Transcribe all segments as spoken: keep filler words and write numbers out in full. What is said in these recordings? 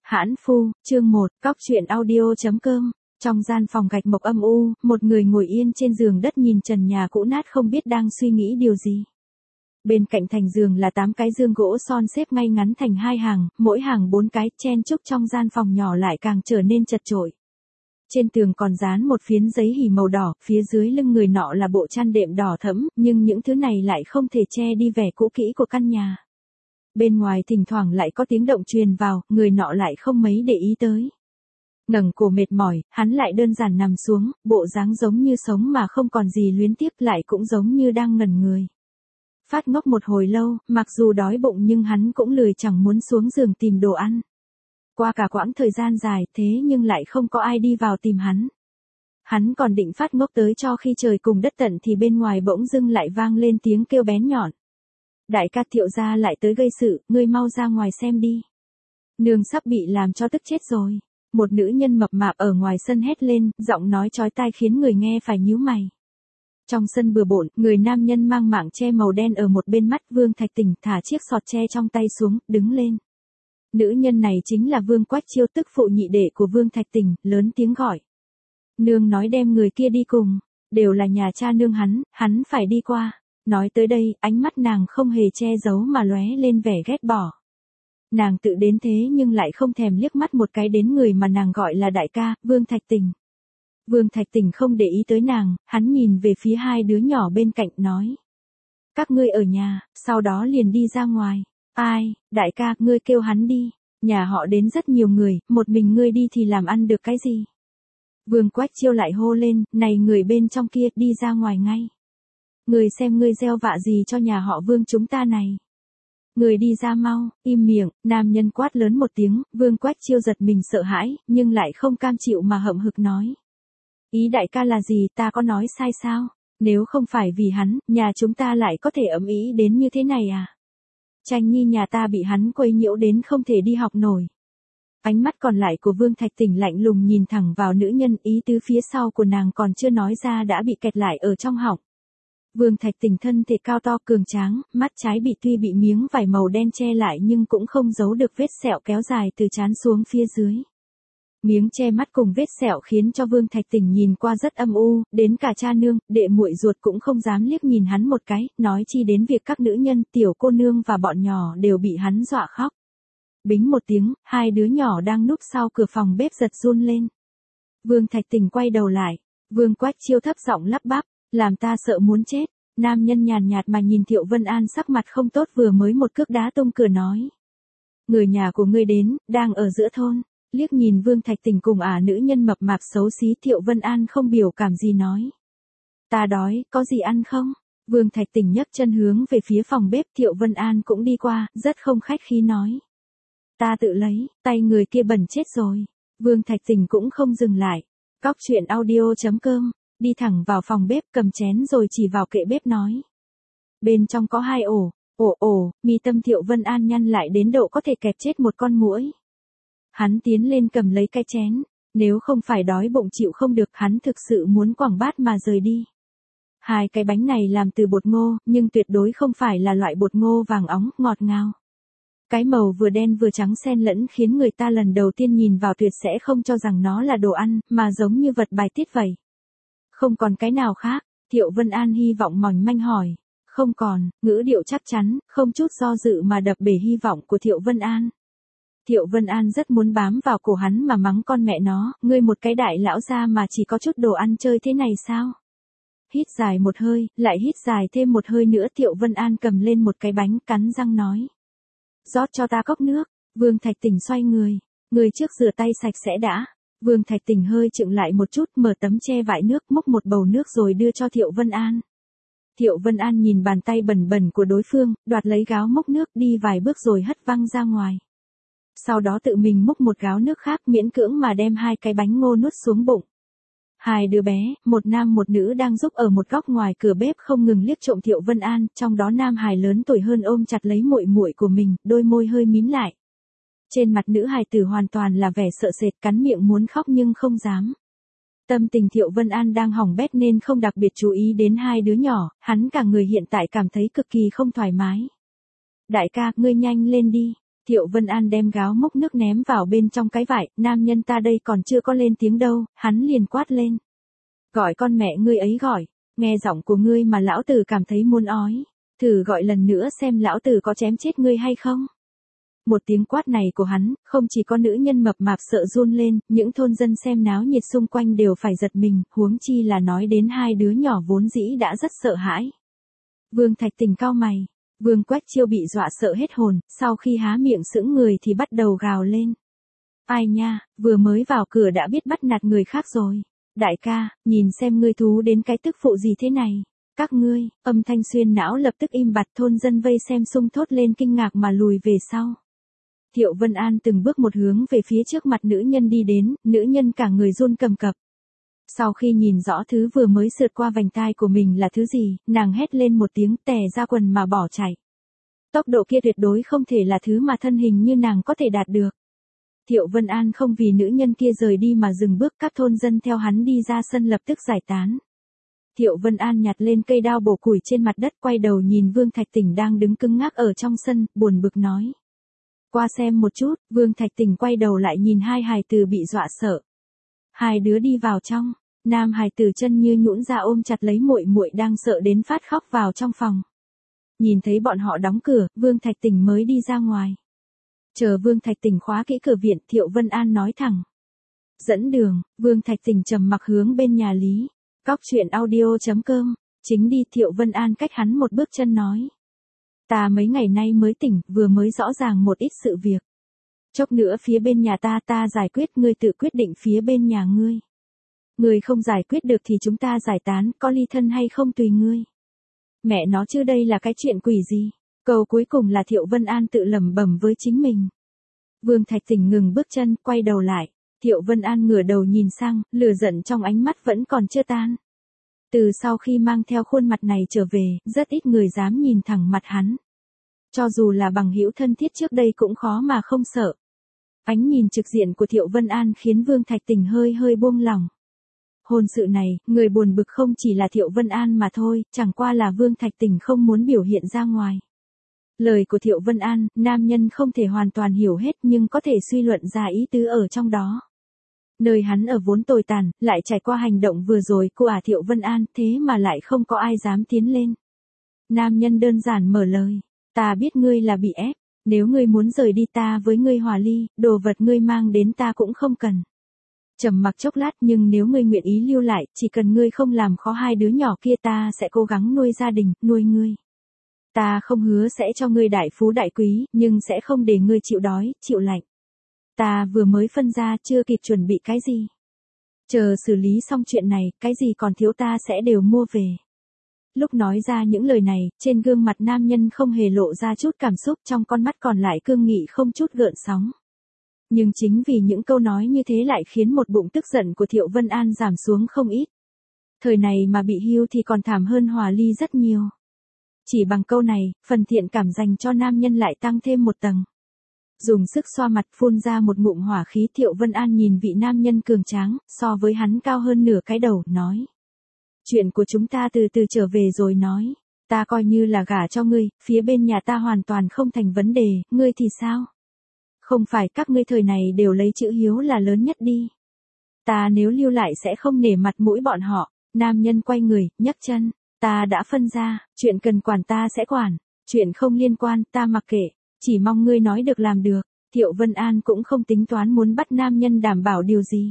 Hãn phu, chương một, cóc truyện audio.com. Trong gian phòng gạch mộc âm u, một người ngồi yên trên giường đất nhìn trần nhà cũ nát không biết đang suy nghĩ điều gì. Bên cạnh thành giường là tám cái giường gỗ son xếp ngay ngắn thành hai hàng, mỗi hàng bốn cái, chen chúc trong gian phòng nhỏ lại càng trở nên chật chội. Trên tường còn dán một phiến giấy hỉ màu đỏ, phía dưới lưng người nọ là bộ chăn đệm đỏ thẫm, nhưng những thứ này lại không thể che đi vẻ cũ kỹ của căn nhà. Bên ngoài thỉnh thoảng lại có tiếng động truyền vào, người nọ lại không mấy để ý tới. Ngẩng cổ mệt mỏi, hắn lại đơn giản nằm xuống, bộ dáng giống như sống mà không còn gì luyến tiếc, lại cũng giống như đang ngẩn người. Phát ngốc một hồi lâu, mặc dù đói bụng nhưng hắn cũng lười chẳng muốn xuống giường tìm đồ ăn. Qua cả quãng thời gian dài thế nhưng lại không có ai đi vào tìm hắn. Hắn còn định phát ngốc tới cho khi trời cùng đất tận thì bên ngoài bỗng dưng lại vang lên tiếng kêu bén nhọn. Đại ca Thiệu gia lại tới gây sự, ngươi mau ra ngoài xem đi. Nương sắp bị làm cho tức chết rồi. Một nữ nhân mập mạp ở ngoài sân hét lên, giọng nói chói tai khiến người nghe phải nhíu mày. Trong sân bừa bộn, người nam nhân mang mảng che màu đen ở một bên mắt Vương Thạch Tỉnh thả chiếc sọt tre trong tay xuống, đứng lên. Nữ nhân này chính là Vương Quách Chiêu, tức phụ nhị đệ của Vương Thạch Tỉnh, lớn tiếng gọi. Nương nói đem người kia đi cùng, đều là nhà cha nương hắn, hắn phải đi qua. Nói tới đây, ánh mắt nàng không hề che giấu mà lóe lên vẻ ghét bỏ. Nàng tự đến thế nhưng lại không thèm liếc mắt một cái đến người mà nàng gọi là đại ca, Vương Thạch Tỉnh. Vương Thạch Tỉnh không để ý tới nàng, hắn nhìn về phía hai đứa nhỏ bên cạnh nói. Các ngươi ở nhà, sau đó liền đi ra ngoài. Ai, đại ca, ngươi kêu hắn đi. Nhà họ đến rất nhiều người, một mình ngươi đi thì làm ăn được cái gì? Vương Quách Chiêu lại hô lên, này người bên trong kia, đi ra ngoài ngay. Người xem ngươi gieo vạ gì cho nhà họ Vương chúng ta này. Người đi ra mau, im miệng, nam nhân quát lớn một tiếng, Vương Quách Chiêu giật mình sợ hãi, nhưng lại không cam chịu mà hậm hực nói. Ý đại ca là gì, ta có nói sai sao? Nếu không phải vì hắn, nhà chúng ta lại có thể ấm ý đến như thế này à? Tranh nhi nhà ta bị hắn quấy nhiễu đến không thể đi học nổi. Ánh mắt còn lại của Vương Thạch Tỉnh lạnh lùng nhìn thẳng vào nữ nhân, ý tứ phía sau của nàng còn chưa nói ra đã bị kẹt lại ở trong họng. Vương Thạch Tỉnh thân thể cao to cường tráng, mắt trái bị tuy bị miếng vải màu đen che lại nhưng cũng không giấu được vết sẹo kéo dài từ trán xuống phía dưới. Miếng che mắt cùng vết sẹo khiến cho Vương Thạch Tỉnh nhìn qua rất âm u, đến cả cha nương, đệ muội ruột cũng không dám liếc nhìn hắn một cái, nói chi đến việc các nữ nhân, tiểu cô nương và bọn nhỏ đều bị hắn dọa khóc. Bính một tiếng, hai đứa nhỏ đang núp sau cửa phòng bếp giật run lên. Vương Thạch Tỉnh quay đầu lại, Vương Quách Chiêu thấp giọng lắp bắp, làm ta sợ muốn chết. Nam nhân nhàn nhạt mà nhìn Thiệu Vân An sắc mặt không tốt vừa mới một cước đá tung cửa nói. Người nhà của ngươi đến, đang ở giữa thôn. Liếc nhìn Vương Thạch Tỉnh cùng ả nữ nhân mập mạp xấu xí, Thiệu Vân An không biểu cảm gì nói. Ta đói, có gì ăn không? Vương Thạch Tỉnh nhấc chân hướng về phía phòng bếp, Thiệu Vân An cũng đi qua, rất không khách khí nói. Ta tự lấy, tay người kia bẩn chết rồi. Vương Thạch Tỉnh cũng không dừng lại. Cóc truyện audio.com, đi thẳng vào phòng bếp cầm chén rồi chỉ vào kệ bếp nói. Bên trong có hai ổ, ổ ổ, mi tâm Thiệu Vân An nhăn lại đến độ có thể kẹp chết một con muỗi. Hắn tiến lên cầm lấy cái chén, nếu không phải đói bụng chịu không được hắn thực sự muốn quẳng bát mà rời đi. Hai cái bánh này làm từ bột ngô, nhưng tuyệt đối không phải là loại bột ngô vàng óng, ngọt ngào. Cái màu vừa đen vừa trắng xen lẫn khiến người ta lần đầu tiên nhìn vào tuyệt sẽ không cho rằng nó là đồ ăn, mà giống như vật bài tiết vậy. Không còn cái nào khác, Thiệu Vân An hy vọng mỏng manh hỏi. Không còn, ngữ điệu chắc chắn, không chút do dự mà đập bể hy vọng của Thiệu Vân An. Thiệu Vân An rất muốn bám vào cổ hắn mà mắng con mẹ nó, ngươi một cái đại lão gia mà chỉ có chút đồ ăn chơi thế này sao? Hít dài một hơi, lại hít dài thêm một hơi nữa, Thiệu Vân An cầm lên một cái bánh, cắn răng nói. Rót cho ta cốc nước. Vương Thạch Tỉnh xoay người, người trước rửa tay sạch sẽ đã. Vương Thạch Tỉnh hơi chựng lại một chút, mở tấm che vải nước, múc một bầu nước rồi đưa cho Thiệu Vân An. Thiệu Vân An nhìn bàn tay bẩn bẩn của đối phương, đoạt lấy gáo múc nước, đi vài bước rồi hất văng ra ngoài. Sau đó tự mình múc một gáo nước khác, miễn cưỡng mà đem hai cái bánh ngô nuốt xuống bụng. Hai đứa bé, một nam một nữ đang giúp ở một góc ngoài cửa bếp không ngừng liếc trộm Thiệu Vân An, trong đó nam hài lớn tuổi hơn ôm chặt lấy muội muội của mình, đôi môi hơi mím lại. Trên mặt nữ hài tử hoàn toàn là vẻ sợ sệt, cắn miệng muốn khóc nhưng không dám. Tâm tình Thiệu Vân An đang hỏng bét nên không đặc biệt chú ý đến hai đứa nhỏ, hắn cả người hiện tại cảm thấy cực kỳ không thoải mái. Đại ca, ngươi nhanh lên đi. Thiệu Vân An đem gáo múc nước ném vào bên trong cái vại, nam nhân ta đây còn chưa có lên tiếng đâu, hắn liền quát lên. Gọi con mẹ ngươi ấy gọi, nghe giọng của ngươi mà lão tử cảm thấy muốn ói, thử gọi lần nữa xem lão tử có chém chết ngươi hay không. Một tiếng quát này của hắn, không chỉ có nữ nhân mập mạp sợ run lên, những thôn dân xem náo nhiệt xung quanh đều phải giật mình, huống chi là nói đến hai đứa nhỏ vốn dĩ đã rất sợ hãi. Vương Thạch Tình cau mày, Vương Quách Chiêu bị dọa sợ hết hồn, sau khi há miệng sững người thì bắt đầu gào lên. Ai nha, vừa mới vào cửa đã biết bắt nạt người khác rồi. Đại ca, nhìn xem ngươi thú đến cái tức phụ gì thế này. Các ngươi, âm thanh xuyên não lập tức im bặt, thôn dân vây xem sung thốt lên kinh ngạc mà lùi về sau. Thiệu Vân An từng bước một hướng về phía trước mặt nữ nhân đi đến, nữ nhân cả người run cầm cập. Sau khi nhìn rõ thứ vừa mới sượt qua vành tai của mình là thứ gì, nàng hét lên một tiếng tè ra quần mà bỏ chạy. Tốc độ kia tuyệt đối không thể là thứ mà thân hình như nàng có thể đạt được. Thiệu Vân An không vì nữ nhân kia rời đi mà dừng bước, các thôn dân theo hắn đi ra sân lập tức giải tán. Thiệu Vân An nhặt lên cây đao bổ củi trên mặt đất, quay đầu nhìn Vương Thạch Tình đang đứng cứng ngắc ở trong sân, buồn bực nói. Qua xem một chút. Vương Thạch Tình quay đầu lại nhìn hai hài tử bị dọa sợ. Hai đứa đi vào trong, nam hài tử chân như nhũn ra ôm chặt lấy muội muội đang sợ đến phát khóc vào trong phòng. Nhìn thấy bọn họ đóng cửa, Vương Thạch Tình mới đi ra ngoài. Chờ Vương Thạch Tình khóa kỹ cửa viện, Thiệu Vân An nói thẳng. Dẫn đường. Vương Thạch Tình trầm mặc hướng bên nhà Lý. Cóc truyện audio chấm com. Chính đi. Thiệu Vân An cách hắn một bước chân nói. Ta mấy ngày nay mới tỉnh, vừa mới rõ ràng một ít sự việc. Chốc nữa phía bên nhà ta ta giải quyết, ngươi tự quyết định phía bên nhà ngươi. Ngươi không giải quyết được thì chúng ta giải tán, có ly thân hay không tùy ngươi. Mẹ nó chứ đây là cái chuyện quỷ gì. Câu cuối cùng là Thiệu Vân An tự lẩm bẩm với chính mình. Vương Thạch Tình ngừng bước chân, quay đầu lại. Thiệu Vân An ngửa đầu nhìn sang, lửa giận trong ánh mắt vẫn còn chưa tan. Từ sau khi mang theo khuôn mặt này trở về, rất ít người dám nhìn thẳng mặt hắn. Cho dù là bằng hữu thân thiết trước đây cũng khó mà không sợ. Ánh nhìn trực diện của Thiệu Vân An khiến Vương Thạch Tình hơi hơi buông lỏng. Hôn sự này, người buồn bực không chỉ là Thiệu Vân An mà thôi, chẳng qua là Vương Thạch Tình không muốn biểu hiện ra ngoài. Lời của Thiệu Vân An, nam nhân không thể hoàn toàn hiểu hết nhưng có thể suy luận ra ý tứ ở trong đó. Nơi hắn ở vốn tồi tàn, lại trải qua hành động vừa rồi của ả Thiệu Vân An, thế mà lại không có ai dám tiến lên. Nam nhân đơn giản mở lời, ta biết ngươi là bị ép, nếu ngươi muốn rời đi ta với ngươi hòa ly, đồ vật ngươi mang đến ta cũng không cần. Trầm mặc chốc lát, nhưng nếu ngươi nguyện ý lưu lại, chỉ cần ngươi không làm khó hai đứa nhỏ kia ta sẽ cố gắng nuôi gia đình, nuôi ngươi. Ta không hứa sẽ cho ngươi đại phú đại quý, nhưng sẽ không để ngươi chịu đói, chịu lạnh. Ta vừa mới phân ra chưa kịp chuẩn bị cái gì. Chờ xử lý xong chuyện này, cái gì còn thiếu ta sẽ đều mua về. Lúc nói ra những lời này, trên gương mặt nam nhân không hề lộ ra chút cảm xúc, trong con mắt còn lại cương nghị không chút gợn sóng. Nhưng chính vì những câu nói như thế lại khiến một bụng tức giận của Thiệu Vân An giảm xuống không ít. Thời này mà bị hưu thì còn thảm hơn hòa ly rất nhiều. Chỉ bằng câu này, phần thiện cảm dành cho nam nhân lại tăng thêm một tầng. Dùng sức xoa mặt phun ra một ngụm hỏa khí. Thiệu Vân An nhìn vị nam nhân cường tráng, so với hắn cao hơn nửa cái đầu, nói. Chuyện của chúng ta từ từ trở về rồi nói. Ta coi như là gả cho ngươi, phía bên nhà ta hoàn toàn không thành vấn đề, ngươi thì sao? Không phải các ngươi thời này đều lấy chữ hiếu là lớn nhất đi. Ta nếu lưu lại sẽ không nể mặt mũi bọn họ. Nam nhân quay người, nhấc chân. Ta đã phân ra, chuyện cần quản ta sẽ quản. Chuyện không liên quan, ta mặc kệ. Chỉ mong ngươi nói được làm được. Thiệu Vân An cũng không tính toán muốn bắt nam nhân đảm bảo điều gì.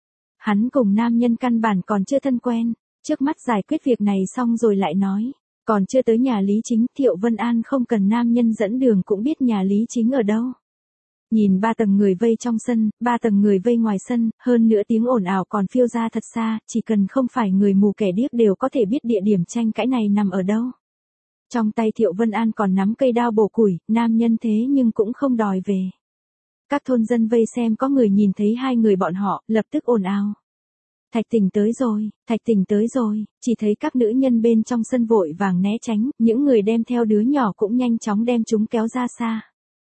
Hắn cùng nam nhân căn bản còn chưa thân quen. Trước mắt giải quyết việc này xong rồi lại nói. Còn chưa tới nhà Lý Chính, Thiệu Vân An không cần nam nhân dẫn đường cũng biết nhà Lý Chính ở đâu. Nhìn ba tầng người vây trong sân, ba tầng người vây ngoài sân, hơn nữa tiếng ồn ào còn phiêu ra thật xa, chỉ cần không phải người mù kẻ điếc đều có thể biết địa điểm tranh cãi này nằm ở đâu. Trong tay Thiệu Vân An còn nắm cây đao bổ củi, nam nhân thế nhưng cũng không đòi về. Các thôn dân vây xem có người nhìn thấy hai người bọn họ, lập tức ồn ào. Thạch Tình tới rồi, Thạch Tình tới rồi, chỉ thấy các nữ nhân bên trong sân vội vàng né tránh, những người đem theo đứa nhỏ cũng nhanh chóng đem chúng kéo ra xa.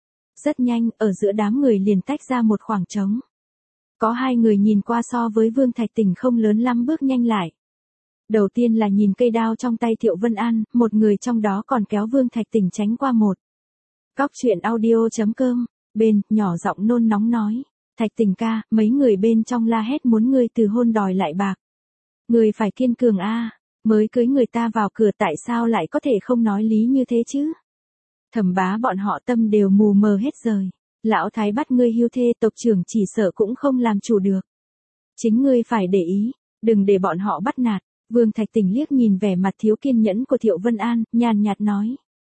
Rất nhanh, ở giữa đám người liền tách ra một khoảng trống. Có hai người nhìn qua so với Vương Thạch Tình không lớn lắm bước nhanh lại. Đầu tiên là nhìn cây đao trong tay Thiệu Vân An, một người trong đó còn kéo Vương Thạch Tình tránh qua một. Cóc truyện audio chấm com Bên, nhỏ giọng nôn nóng nói. Thạch Tình ca, mấy người bên trong la hét muốn ngươi từ hôn đòi lại bạc. Ngươi phải kiên cường a, mới cưới người ta vào cửa tại sao lại có thể không nói lý như thế chứ? Thẩm bá bọn họ tâm đều mù mờ hết rồi. Lão thái bắt ngươi hưu thê, tộc trưởng chỉ sợ cũng không làm chủ được. Chính ngươi phải để ý, đừng để bọn họ bắt nạt. Vương Thạch Tình liếc nhìn vẻ mặt thiếu kiên nhẫn của Thiệu Vân An, nhàn nhạt nói.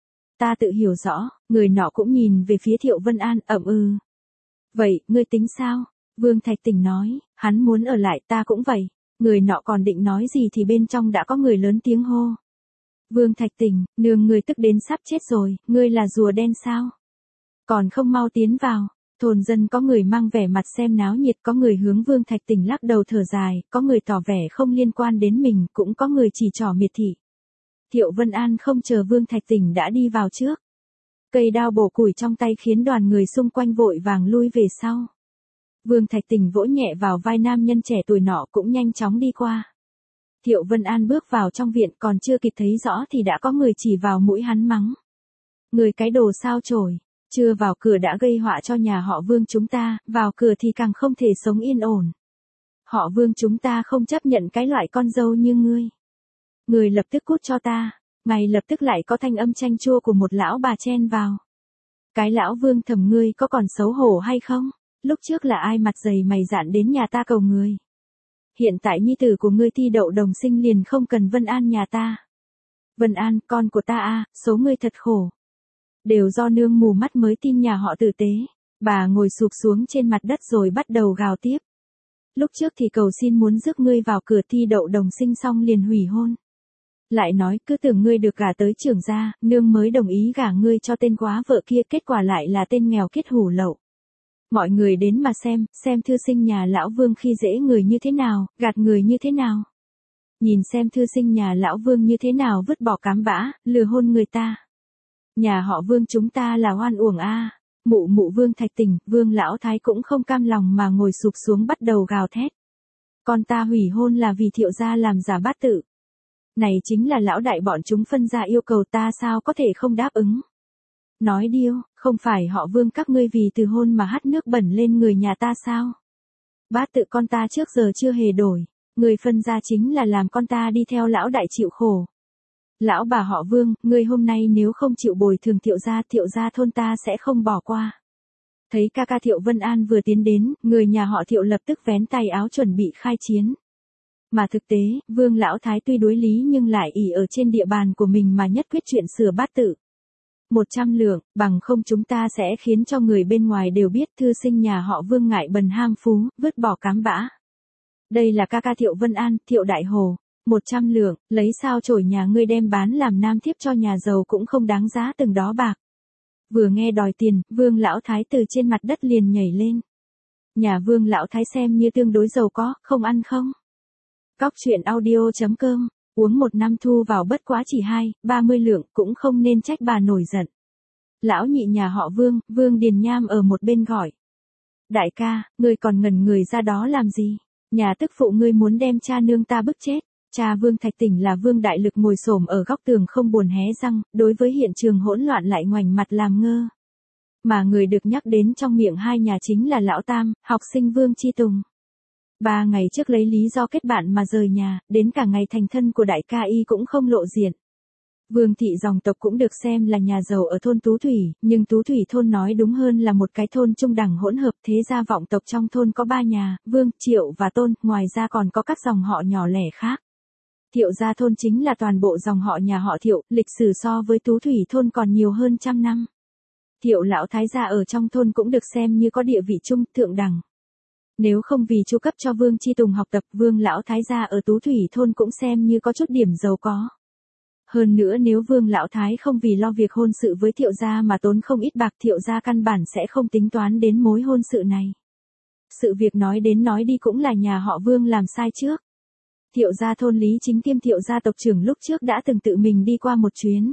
Ta tự hiểu rõ, người nọ cũng nhìn về phía Thiệu Vân An, ậm ừ. Vậy, ngươi tính sao? Vương Thạch Tình nói, hắn muốn ở lại, ta cũng vậy. Người nọ còn định nói gì thì bên trong đã có người lớn tiếng hô. Vương Thạch Tình, nương người tức đến sắp chết rồi, ngươi là rùa đen sao? Còn không mau tiến vào. Thôn dân có người mang vẻ mặt xem náo nhiệt, có người hướng Vương Thạch Tình lắc đầu thở dài, có người tỏ vẻ không liên quan đến mình, cũng có người chỉ trỏ miệt thị. Thiệu Vân An không chờ Vương Thạch Tình đã đi vào trước. Cây đao bổ củi trong tay khiến đoàn người xung quanh vội vàng lui về sau. Vương Thạch Tình vỗ nhẹ vào vai nam nhân trẻ tuổi nọ cũng nhanh chóng đi qua. Thiệu Vân An bước vào trong viện còn chưa kịp thấy rõ thì đã có người chỉ vào mũi hắn mắng. Người cái đồ sao chổi, chưa vào cửa đã gây họa cho nhà họ Vương chúng ta, vào cửa thì càng không thể sống yên ổn. Họ Vương chúng ta không chấp nhận cái loại con dâu như ngươi. Người lập tức cút cho ta. Ngay lập tức lại có thanh âm chanh chua của một lão bà chen vào. Cái lão Vương Thẩm ngươi có còn xấu hổ hay không? Lúc trước là ai mặt dày mày dạn đến nhà ta cầu người? Hiện tại nhi tử của ngươi thi đậu đồng sinh liền không cần Vân An nhà ta. Vân An, con của ta a, số ngươi thật khổ. Đều do nương mù mắt mới tin nhà họ tử tế. Bà ngồi sụp xuống trên mặt đất rồi bắt đầu gào tiếp. Lúc trước thì cầu xin muốn rước ngươi vào cửa thi đậu đồng sinh xong liền hủy hôn. Lại nói cứ tưởng ngươi được gả tới trưởng gia, nương mới đồng ý gả ngươi cho tên quá vợ kia, kết quả lại là tên nghèo kiết hủ lậu. Mọi người đến mà xem, xem thư sinh nhà lão Vương khi dễ người như thế nào, gạt người như thế nào. Nhìn xem thư sinh nhà lão Vương như thế nào vứt bỏ cám bã, lừa hôn người ta. Nhà họ Vương chúng ta là oan uổng a. Mụ mụ Vương Thạch Tình, Vương lão thái cũng không cam lòng mà ngồi sụp xuống bắt đầu gào thét. Con ta hủy hôn là vì Thiệu gia làm giả bát tự. Này chính là lão đại bọn chúng phân ra yêu cầu, ta sao có thể không đáp ứng. Nói điêu, không phải họ Vương các ngươi vì từ hôn mà hắt nước bẩn lên người nhà ta sao? Bát tự con ta trước giờ chưa hề đổi, người phân ra chính là làm con ta đi theo lão đại chịu khổ. Lão bà họ Vương, ngươi hôm nay nếu không chịu bồi thường Thiệu gia, Thiệu gia thôn ta sẽ không bỏ qua. Thấy ca ca Thiệu Vân An vừa tiến đến, người nhà họ Thiệu lập tức vén tay áo chuẩn bị khai chiến. Mà thực tế, Vương lão thái tuy đối lý nhưng lại ỷ ở trên địa bàn của mình mà nhất quyết chuyện sửa bát tự. Một trăm lượng, bằng không chúng ta sẽ khiến cho người bên ngoài đều biết thư sinh nhà họ Vương ngại bần ham phú, vứt bỏ cám bã. Đây là ca ca Thiệu Vân An, Thiệu Đại Hồ. Một trăm lượng, lấy sao chổi nhà ngươi đem bán làm nam thiếp cho nhà giàu cũng không đáng giá từng đó bạc. Vừa nghe đòi tiền, Vương lão thái từ trên mặt đất liền nhảy lên. Nhà Vương lão thái xem như tương đối giàu có, không ăn không? Cóc truyện audio chấm com, uống một năm thu vào bất quá chỉ hai, ba mươi lượng, cũng không nên trách bà nổi giận. Lão nhị nhà họ Vương, Vương Điền Nham ở một bên gọi. Đại ca, ngươi còn ngẩn người ra đó làm gì? Nhà tức phụ ngươi muốn đem cha nương ta bức chết. Cha Vương Thạch Tỉnh là Vương Đại Lực ngồi xổm ở góc tường không buồn hé răng, đối với hiện trường hỗn loạn lại ngoảnh mặt làm ngơ. Mà người được nhắc đến trong miệng hai nhà chính là Lão Tam, học sinh Vương Chi Tùng. Ba ngày trước lấy lý do kết bạn mà rời nhà, đến cả ngày thành thân của đại ca y cũng không lộ diện. Vương thị dòng tộc cũng được xem là nhà giàu ở thôn Tú Thủy, nhưng Tú Thủy thôn nói đúng hơn là một cái thôn trung đẳng hỗn hợp, thế gia vọng tộc trong thôn có ba nhà, Vương, Triệu và Tôn, ngoài ra còn có các dòng họ nhỏ lẻ khác. Thiệu gia thôn chính là toàn bộ dòng họ nhà họ Thiệu, lịch sử so với Tú Thủy thôn còn nhiều hơn trăm năm. Thiệu lão thái gia ở trong thôn cũng được xem như có địa vị trung, thượng đẳng. Nếu không vì chu cấp cho Vương Chi Tùng học tập, Vương lão thái gia ở Tú Thủy thôn cũng xem như có chút điểm giàu có. Hơn nữa nếu Vương lão thái không vì lo việc hôn sự với Thiệu gia mà tốn không ít bạc, Thiệu gia căn bản sẽ không tính toán đến mối hôn sự này. Sự việc nói đến nói đi cũng là nhà họ Vương làm sai trước. Thiệu gia thôn Lý Chính Tiêm Thiệu gia tộc trưởng lúc trước đã từng tự mình đi qua một chuyến.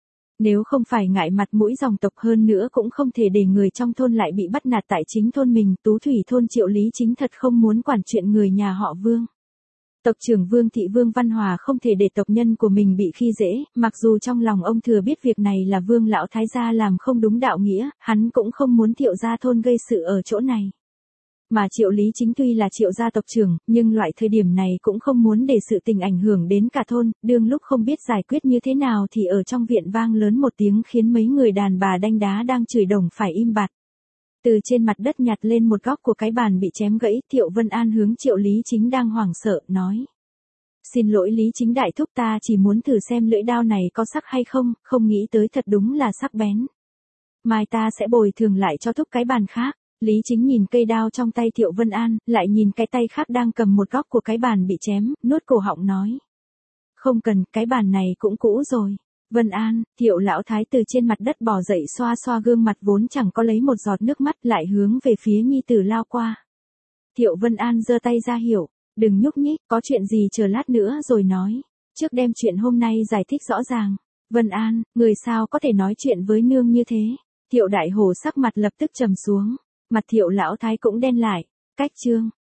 Nếu không phải ngại mặt mũi dòng tộc, hơn nữa cũng không thể để người trong thôn lại bị bắt nạt tại chính thôn mình, Tú Thủy thôn Triệu Lý Chính thật không muốn quản chuyện người nhà họ Vương. Tộc trưởng Vương Thị Vương Văn Hòa không thể để tộc nhân của mình bị khi dễ, mặc dù trong lòng ông thừa biết việc này là Vương lão thái gia làm không đúng đạo nghĩa, hắn cũng không muốn Thiệu gia thôn gây sự ở chỗ này. Mà Triệu Lý Chính tuy là Triệu gia tộc trưởng, nhưng loại thời điểm này cũng không muốn để sự tình ảnh hưởng đến cả thôn, đương lúc không biết giải quyết như thế nào thì ở trong viện vang lớn một tiếng khiến mấy người đàn bà đanh đá đang chửi đồng phải im bặt. Từ trên mặt đất nhặt lên một góc của cái bàn bị chém gãy, Thiệu Vân An hướng Triệu Lý Chính đang hoảng sợ, nói. Xin lỗi Lý Chính đại thúc, ta chỉ muốn thử xem lưỡi đao này có sắc hay không, không nghĩ tới thật đúng là sắc bén. Mai ta sẽ bồi thường lại cho thúc cái bàn khác. Lý Chính nhìn cây đao trong tay Thiệu Vân An, lại nhìn cái tay khác đang cầm một góc của cái bàn bị chém, nuốt cổ họng nói. Không cần, cái bàn này cũng cũ rồi. Vân An, Thiệu lão thái từ trên mặt đất bò dậy xoa xoa gương mặt vốn chẳng có lấy một giọt nước mắt, lại hướng về phía nhi tử lao qua. Thiệu Vân An giơ tay ra hiệu, đừng nhúc nhích, có chuyện gì chờ lát nữa rồi nói. Trước đem chuyện hôm nay giải thích rõ ràng. Vân An, người sao có thể nói chuyện với nương như thế? Thiệu đại hổ sắc mặt lập tức trầm xuống. Mặt Thiệu lão thái cũng đen lại. Cách chương.